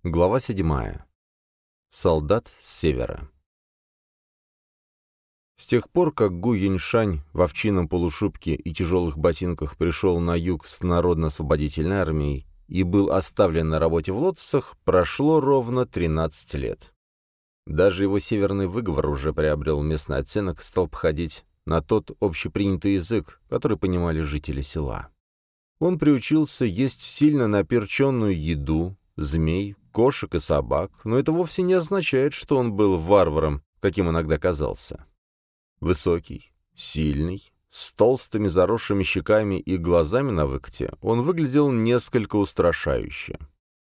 Глава 7. Солдат с севера. С тех пор, как Гу Юньшань в овчинном полушубке и тяжелых ботинках пришел на юг с Народно-освободительной армией и был оставлен на работе в лотосах, прошло ровно 13 лет. Даже его северный выговор уже приобрел местный оттенок, стал походить на тот общепринятый язык, который понимали жители села. Он приучился есть сильно наперченную еду, змей, кошек и собак, но это вовсе не означает, что он был варваром, каким иногда казался. Высокий, сильный, с толстыми заросшими щеками и глазами на выкате, он выглядел несколько устрашающе.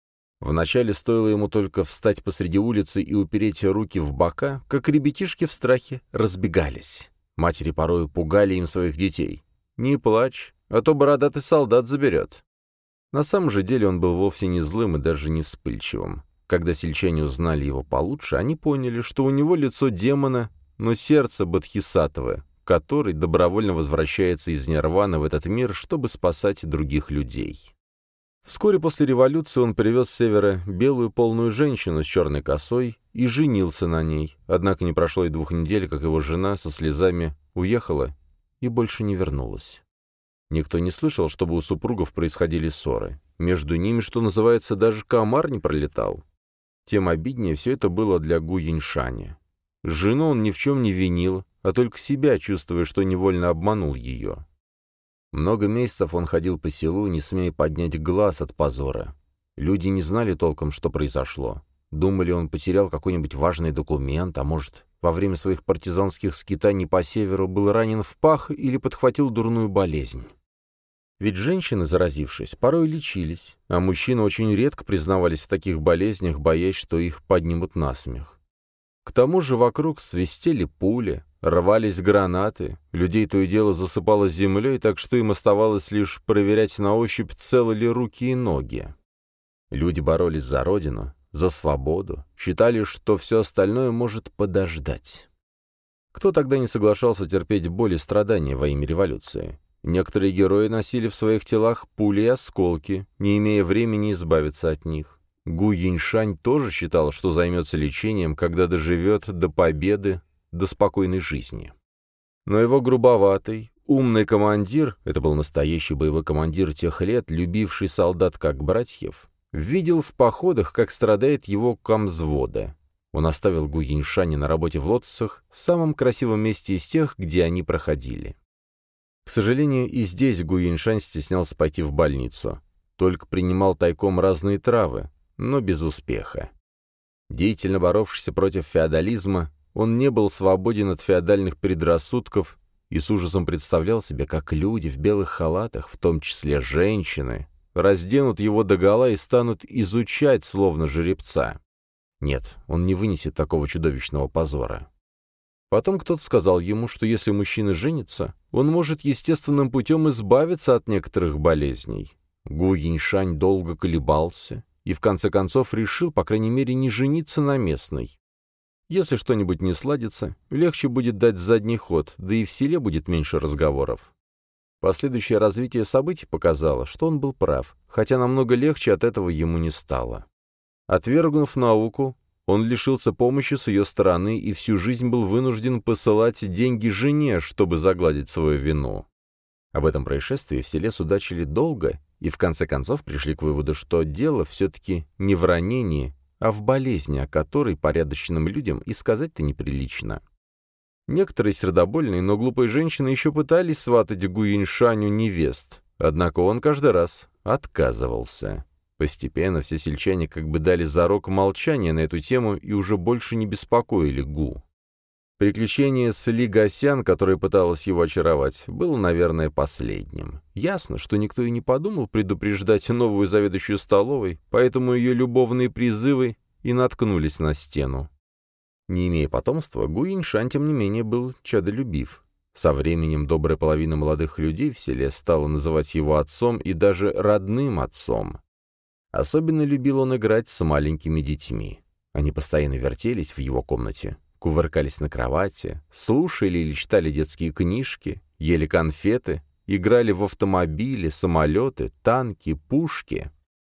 Вначале стоило ему только встать посреди улицы и упереть руки в бока, как ребятишки в страхе разбегались. Матери порою пугали им своих детей. «Не плачь, а то бородатый солдат заберет». На самом же деле он был вовсе не злым и даже не вспыльчивым. Когда сельчане узнали его получше, они поняли, что у него лицо демона, но сердце бодхисаттвы, который добровольно возвращается из нирваны в этот мир, чтобы спасать других людей. Вскоре после революции он привез с севера белую полную женщину с черной косой и женился на ней, однако не прошло и 2 недель, как его жена со слезами уехала и больше не вернулась. Никто не слышал, чтобы у супругов происходили ссоры. Между ними, что называется, даже комар не пролетал. Тем обиднее все это было для Гу Юньшаня. Жену он ни в чем не винил, а только себя, чувствуя, что невольно обманул ее. Много месяцев он ходил по селу, не смея поднять глаз от позора. Люди не знали толком, что произошло. Думали, он потерял какой-нибудь важный документ, а может, во время своих партизанских скитаний по северу был ранен в пах или подхватил дурную болезнь. Ведь женщины, заразившись, порой лечились, а мужчины очень редко признавались в таких болезнях, боясь, что их поднимут на смех. К тому же вокруг свистели пули, рвались гранаты, людей то и дело засыпало землей, так что им оставалось лишь проверять на ощупь, целы ли руки и ноги. Люди боролись за родину, за свободу, считали, что все остальное может подождать. Кто тогда не соглашался терпеть боль и страдания во имя революции? Некоторые герои носили в своих телах пули и осколки, не имея времени избавиться от них. Гу Юньшань тоже считал, что займется лечением, когда доживет до победы, до спокойной жизни. Но его грубоватый, умный командир, это был настоящий боевой командир тех лет, любивший солдат как братьев, видел в походах, как страдает его комзвода. Он оставил Гу Юньшаня на работе в лотосах, самом красивом месте из тех, где они проходили. К сожалению, и здесь Гу Юньшань стеснялся пойти в больницу. Только принимал тайком разные травы, но без успеха. Деятельно боровшийся против феодализма, он не был свободен от феодальных предрассудков и с ужасом представлял себе, как люди в белых халатах, в том числе женщины, разденут его догола и станут изучать, словно жеребца. Нет, он не вынесет такого чудовищного позора. Потом кто-то сказал ему, что если мужчина женится, он может естественным путем избавиться от некоторых болезней. Гу Юньшань долго колебался и в конце концов решил, по крайней мере, не жениться на местной. Если что-нибудь не сладится, легче будет дать задний ход, да и в селе будет меньше разговоров. Последующее развитие событий показало, что он был прав, хотя намного легче от этого ему не стало. Отвергнув науку, он лишился помощи с ее стороны и всю жизнь был вынужден посылать деньги жене, чтобы загладить свою вину. Об этом происшествии в селе судачили долго и в конце концов пришли к выводу, что дело все-таки не в ранении, а в болезни, о которой порядочным людям и сказать-то неприлично. Некоторые сердобольные, но глупые женщины еще пытались сватать Гу Юньшаню невест, однако он каждый раз отказывался. Постепенно все сельчане как бы дали зарок молчания на эту тему и уже больше не беспокоили Гу. Приключение с Ли Гасян, которая пыталась его очаровать, было, наверное, последним. Ясно, что никто и не подумал предупреждать новую заведующую столовой, поэтому ее любовные призывы и наткнулись на стену. Не имея потомства, Гу Юньшань, тем не менее, был чадолюбив. Со временем добрая половина молодых людей в селе стала называть его отцом и даже родным отцом. Особенно любил он играть с маленькими детьми. Они постоянно вертелись в его комнате, кувыркались на кровати, слушали или читали детские книжки, ели конфеты, играли в автомобили, самолеты, танки, пушки.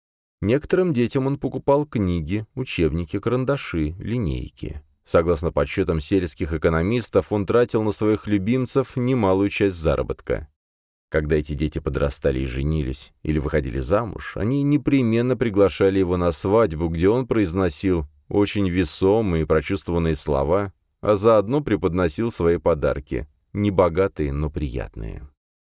Некоторым детям он покупал книги, учебники, карандаши, линейки. Согласно подсчетам сельских экономистов, он тратил на своих любимцев немалую часть заработка. Когда эти дети подрастали и женились, или выходили замуж, они непременно приглашали его на свадьбу, где он произносил очень весомые и прочувствованные слова, а заодно преподносил свои подарки, небогатые, но приятные.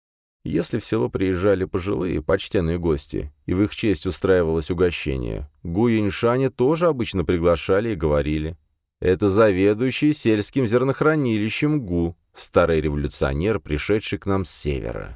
Если в село приезжали пожилые, почтенные гости, и в их честь устраивалось угощение, Гу Юньшаня тоже обычно приглашали и говорили: «Это заведующий сельским зернохранилищем Гу, старый революционер, пришедший к нам с севера».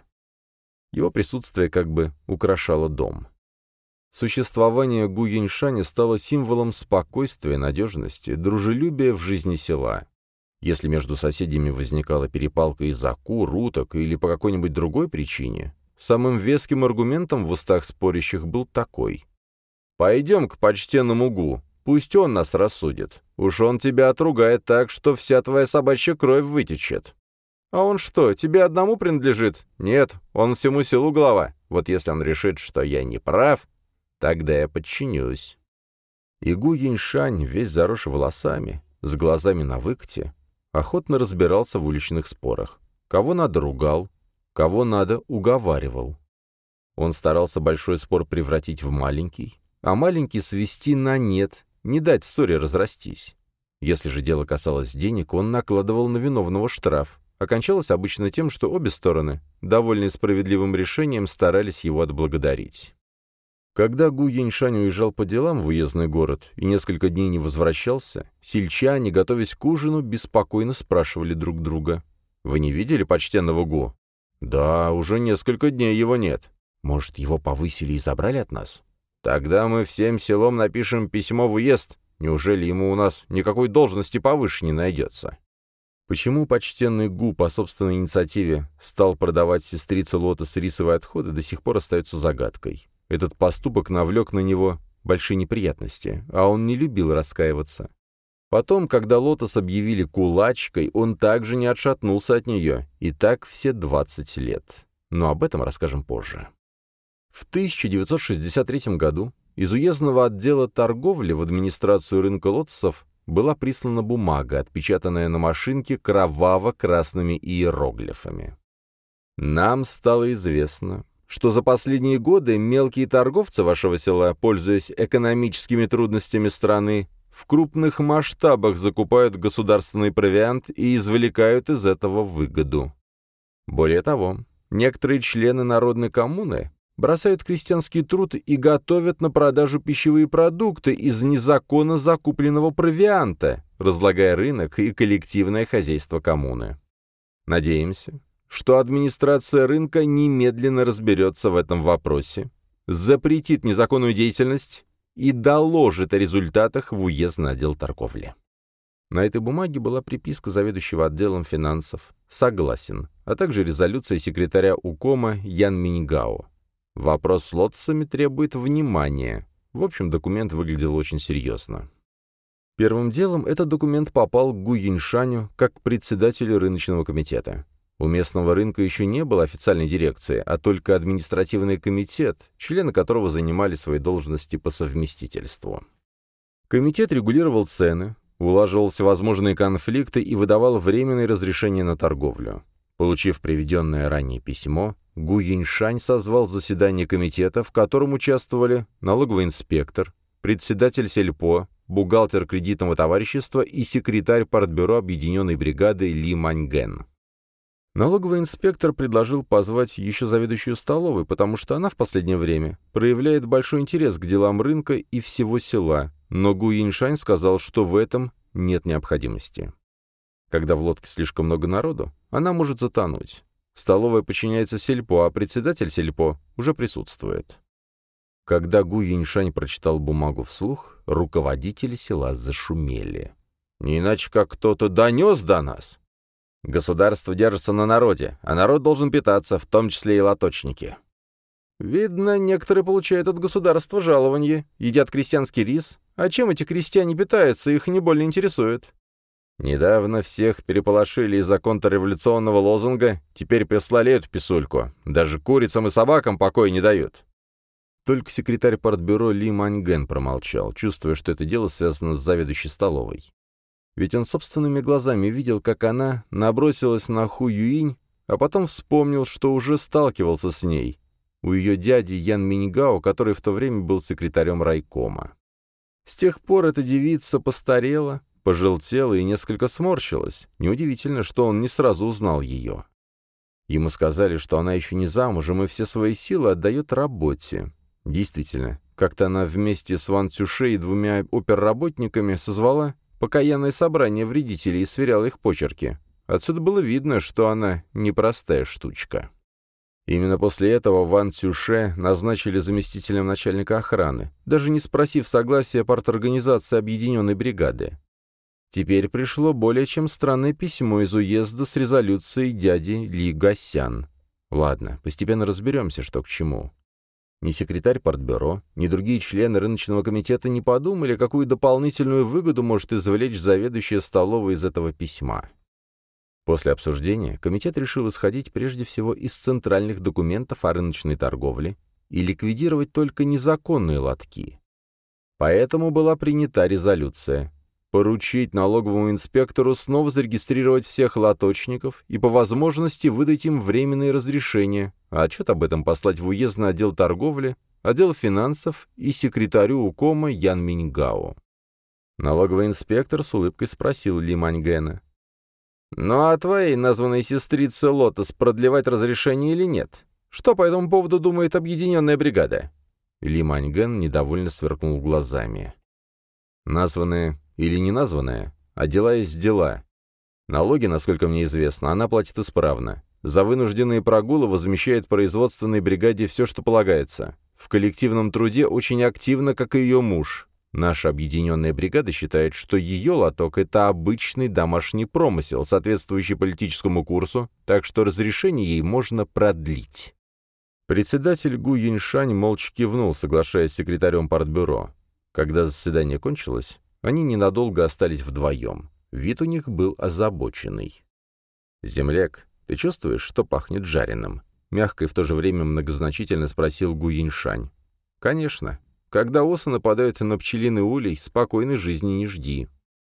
Его присутствие как бы украшало дом. Существование Гу Юньшаня стало символом спокойствия, надежности, дружелюбия в жизни села. Если между соседями возникала перепалка из-за кур, уток или по какой-нибудь другой причине, самым веским аргументом в устах спорящих был такой: «Пойдем к почтенному Гу, пусть он нас рассудит. Уж он тебя отругает так, что вся твоя собачья кровь вытечет». «А он что, тебе одному принадлежит?» «Нет, он всему селу глава. Вот если он решит, что я не прав, тогда я подчинюсь». И Гу Юньшань, весь заросший волосами, с глазами на выкате, охотно разбирался в уличных спорах. Кого надо ругал, кого надо уговаривал. Он старался большой спор превратить в маленький, а маленький свести на нет, не дать ссоре разрастись. Если же дело касалось денег, он накладывал на виновного штраф. Окончалось обычно тем, что обе стороны, довольные справедливым решением, старались его отблагодарить. Когда Гу Юньшань уезжал по делам в уездный город и несколько дней не возвращался, сельчане, готовясь к ужину, беспокойно спрашивали друг друга: «Вы не видели почтенного Гу?» «Да, уже несколько дней его нет». «Может, его повысили и забрали от нас?» «Тогда мы всем селом напишем письмо в уезд. Неужели ему у нас никакой должности повыше не найдется?» Почему почтенный Гу по собственной инициативе стал продавать сестрице Лотос рисовые отходы, до сих пор остается загадкой. Этот поступок навлек на него большие неприятности, а он не любил раскаиваться. Потом, когда Лотос объявили кулачкой, он также не отшатнулся от нее, и так все 20 лет. Но об этом расскажем позже. В 1963 году из уездного отдела торговли в администрацию рынка лотосов была прислана бумага, отпечатанная на машинке кроваво-красными иероглифами. Нам стало известно, что за последние годы мелкие торговцы вашего села, пользуясь экономическими трудностями страны, в крупных масштабах закупают государственный провиант и извлекают из этого выгоду. Более того, некоторые члены народной коммуны бросают крестьянский труд и готовят на продажу пищевые продукты из незаконно закупленного провианта, разлагая рынок и коллективное хозяйство коммуны. Надеемся, что администрация рынка немедленно разберется в этом вопросе, запретит незаконную деятельность и доложит о результатах в уездный отдел торговли. На этой бумаге была приписка заведующего отделом финансов «Согласен», а также резолюция секретаря УКОМа Ян Миньгао. Вопрос с лотосами требует внимания. В общем, документ выглядел очень серьезно. Первым делом этот документ попал к Гу Юньшаню как к председателю рыночного комитета. У местного рынка еще не было официальной дирекции, а только административный комитет, члены которого занимали свои должности по совместительству. Комитет регулировал цены, улаживал всевозможные конфликты и выдавал временные разрешения на торговлю. Получив приведенное ранее письмо, Гу Юньшань созвал заседание комитета, в котором участвовали налоговый инспектор, председатель сельпо, бухгалтер кредитного товарищества и секретарь партбюро объединенной бригады Ли Маньген. Налоговый инспектор предложил позвать еще заведующую столовой, потому что она в последнее время проявляет большой интерес к делам рынка и всего села, но Гу Юньшань сказал, что в этом нет необходимости. Когда в лодке слишком много народу, она может затонуть. Столовая подчиняется сельпо, а председатель сельпо уже присутствует. Когда Гу Юньшань прочитал бумагу вслух, руководители села зашумели. «Не иначе как кто-то донес до нас. Государство держится на народе, а народ должен питаться, в том числе и лоточники. Видно, некоторые получают от государства жалование, едят крестьянский рис. А чем эти крестьяне питаются, их не больно интересует. Недавно всех переполошили из-за контрреволюционного лозунга, теперь прислали эту писульку. Даже курицам и собакам покоя не дают. Только секретарь партбюро Ли Маньген промолчал, чувствуя, что это дело связано с заведующей столовой. Ведь он собственными глазами видел, как она набросилась на Ху Юинь, а потом вспомнил, что уже сталкивался с ней, у ее дяди Ян Миньгао, который в то время был секретарем райкома. С тех пор эта девица постарела, пожелтела и несколько сморщилась. Неудивительно, что он не сразу узнал ее. Ему сказали, что она еще не замужем и все свои силы отдает работе. Действительно, как-то она вместе с Ван Цюше и двумя оперработниками созвала покаянное собрание вредителей и сверяла их почерки. Отсюда было видно, что она непростая штучка. Именно после этого Ван Цюше назначили заместителем начальника охраны, даже не спросив согласия парторганизации объединенной бригады. Теперь пришло более чем странное письмо из уезда с резолюцией дяди Ли Гасян. Ладно, постепенно разберемся, что к чему. Ни секретарь партбюро, ни другие члены рыночного комитета не подумали, какую дополнительную выгоду может извлечь заведующая столовой из этого письма. После обсуждения комитет решил исходить прежде всего из центральных документов о рыночной торговле и ликвидировать только незаконные лотки. Поэтому была принята резолюция поручить налоговому инспектору снова зарегистрировать всех лоточников и по возможности выдать им временные разрешения, а отчет об этом послать в уездный отдел торговли, отдел финансов и секретарю УКОМа Ян Миньгао. Налоговый инспектор с улыбкой спросил Ли Маньгена: «Ну а твоей названной сестрице Лотос продлевать разрешение или нет? Что по этому поводу думает объединенная бригада?» Ли Маньген недовольно сверкнул глазами. «Названная или не названная, а дела есть дела. Налоги, насколько мне известно, она платит исправно. За вынужденные прогулы возмещает производственной бригаде все, что полагается. В коллективном труде очень активно, как и ее муж. Наша объединенная бригада считает, что ее лоток — это обычный домашний промысел, соответствующий политическому курсу, так что разрешение ей можно продлить». Председатель Гу Юньшань молча кивнул, соглашаясь с секретарем партбюро. Когда заседание кончилось, они ненадолго остались вдвоем. Вид у них был озабоченный. «Земляк, ты чувствуешь, что пахнет жареным?» — мягко и в то же время многозначительно спросил Гу Юньшань. «Конечно. Когда осы нападают на пчелиный улей, спокойной жизни не жди».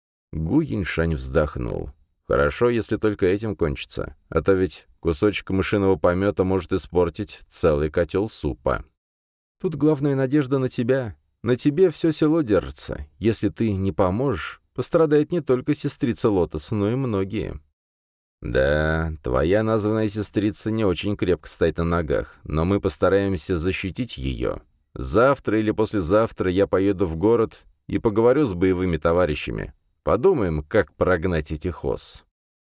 Гу Юньшань вздохнул. «Хорошо, если только этим кончится. А то ведь кусочек мышиного помета может испортить целый котел супа. Тут главная надежда на тебя. На тебе все село держится. Если ты не поможешь, пострадает не только сестрица Лотос, но и многие». «Да, твоя названная сестрица не очень крепко стоит на ногах, но мы постараемся защитить ее. Завтра или послезавтра я поеду в город и поговорю с боевыми товарищами. Подумаем, как прогнать этих ос».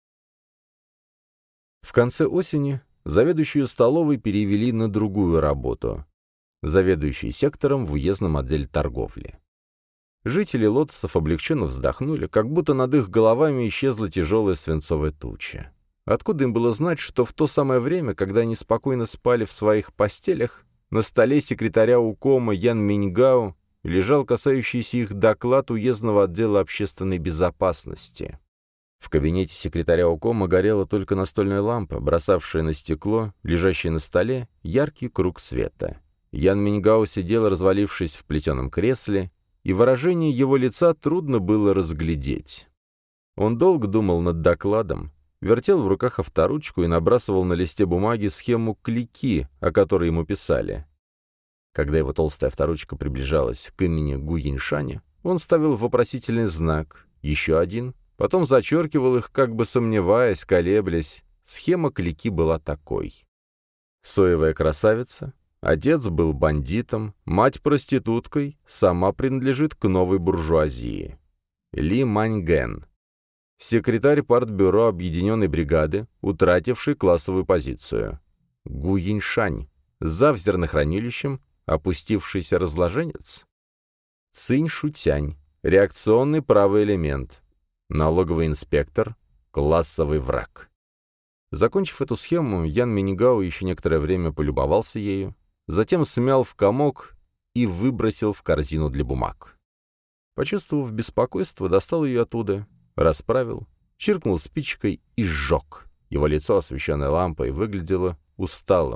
В конце осени заведующую столовой перевели на другую работу. Заведующий сектором в уездном отделе торговли. Жители Лотосов облегченно вздохнули, как будто над их головами исчезла тяжелая свинцовая туча. Откуда им было знать, что в то самое время, когда они спокойно спали в своих постелях, на столе секретаря УКОМа Ян Миньгао лежал касающийся их доклад уездного отдела общественной безопасности. В кабинете секретаря УКОМа горела только настольная лампа, бросавшая на стекло, лежащее на столе, яркий круг света. Ян Миньгао сидел, развалившись в плетеном кресле, и выражение его лица трудно было разглядеть. Он долго думал над докладом, вертел в руках авторучку и набрасывал на листе бумаги схему клики, о которой ему писали. Когда его толстая авторучка приближалась к имени Гу Юньшаня, он ставил вопросительный знак, еще один, потом зачеркивал их, как бы сомневаясь, колеблясь. Схема клики была такой. Соевая красавица. Отец был бандитом, мать проституткой, сама принадлежит к новой буржуазии. Ли Маньген. Секретарь партбюро объединенной бригады, утративший классовую позицию. Гу Юньшань. Зав зернохранилищем, опустившийся разложенец. Цинь Шутянь. Реакционный правый элемент. Налоговый инспектор. Классовый враг. Закончив эту схему, Ян Миньгао еще некоторое время полюбовался ею, затем смял в комок и выбросил в корзину для бумаг. Почувствовав беспокойство, достал ее оттуда, расправил, чиркнул спичкой и сжег. Его лицо, освещенное лампой, выглядело усталым.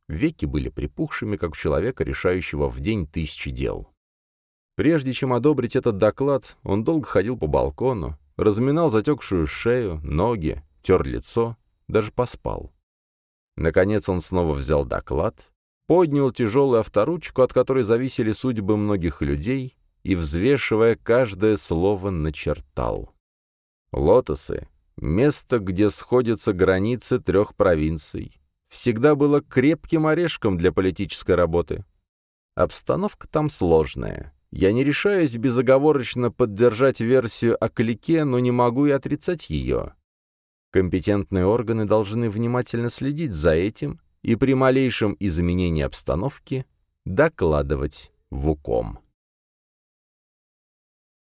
Веки были припухшими, как у человека, решающего в день 1000 дел. Прежде чем одобрить этот доклад, он долго ходил по балкону, разминал затекшую шею, ноги, тер лицо, даже поспал. Наконец он снова взял доклад, поднял тяжелую авторучку, от которой зависели судьбы многих людей, и, взвешивая каждое слово, начертал. Лотосы — место, где сходятся границы 3 провинций. Всегда было крепким орешком для политической работы. Обстановка там сложная. Я не решаюсь безоговорочно поддержать версию о клике, но не могу и отрицать ее. Компетентные органы должны внимательно следить за этим и при малейшем изменении обстановки докладывать в УКОМ.